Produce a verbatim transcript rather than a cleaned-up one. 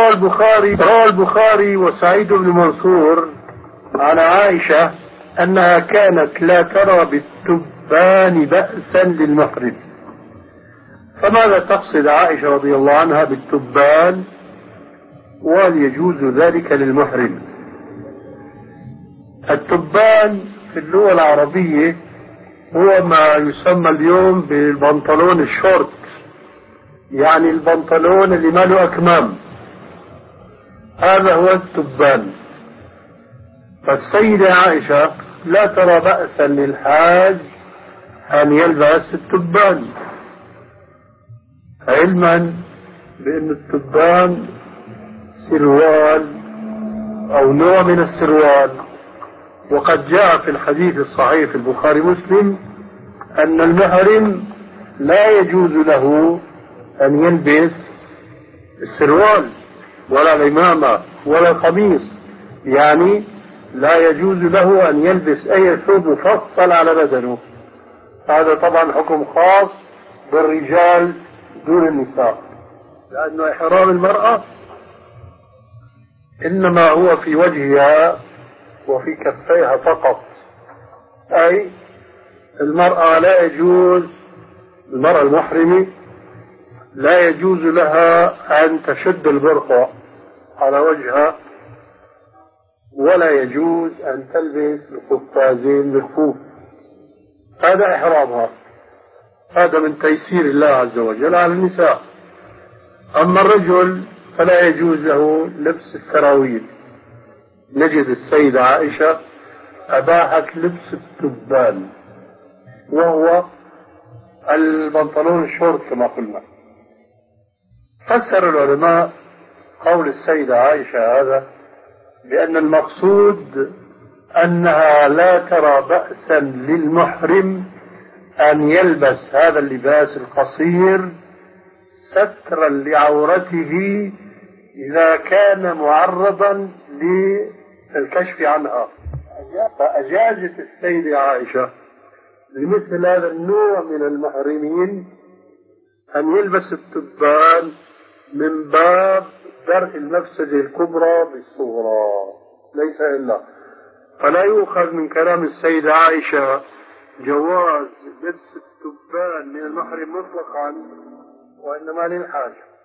روى البخاري روى البخاري وسعيد بن منصور عن عائشة أنها كانت لا ترى بالتبان بأسا للمحرم. فماذا تقصد عائشة رضي الله عنها بالتبان، وهل يجوز ذلك للمحرم؟ التبان في اللغة العربية هو ما يسمى اليوم بالبنطلون الشورت، يعني البنطلون اللي ما له أكمام، هذا هو التبان. فالسيدة عائشة لا ترى بأسا للحاج أن يلبس التبان، علما بأن التبان سروال أو نوع من السروال. وقد جاء في الحديث الصحيح في البخاري مسلم أن المحرم لا يجوز له أن يلبس السروال ولا العمامة ولا القميص، يعني لا يجوز له أن يلبس أي ثوب مفصل على بدنه. هذا طبعا حكم خاص بالرجال دون النساء، لأن إحرام المرأة إنما هو في وجهها وفي كفيها فقط، أي المرأة لا يجوز، المرأة المحرمة لا يجوز لها أن تشد البرقع على وجهها، ولا يجوز أن تلبس القفازين بالخوف. هذا إحرامها، هذا من تيسير الله عز وجل على النساء. أما الرجل فلا يجوز له لبس السراويل. نجد السيدة عائشة أباحت لبس التبان، وهو البنطلون الشورت كما قلنا. فسر العلماء قول السيدة عائشة هذا بأن المقصود أنها لا ترى بأسا للمحرم أن يلبس هذا اللباس القصير سترا لعورته إذا كان معرضا للكشف عنها. فأجازت السيدة عائشة لمثل هذا النوع من المحرمين أن يلبس التبان من باب درء المفسدة الكبرى بالصغرى، ليس إلا. فلا يؤخذ من كلام السيدة عائشة جواز لبس التبان من المحرم مطلقا، وإنما للحاجة.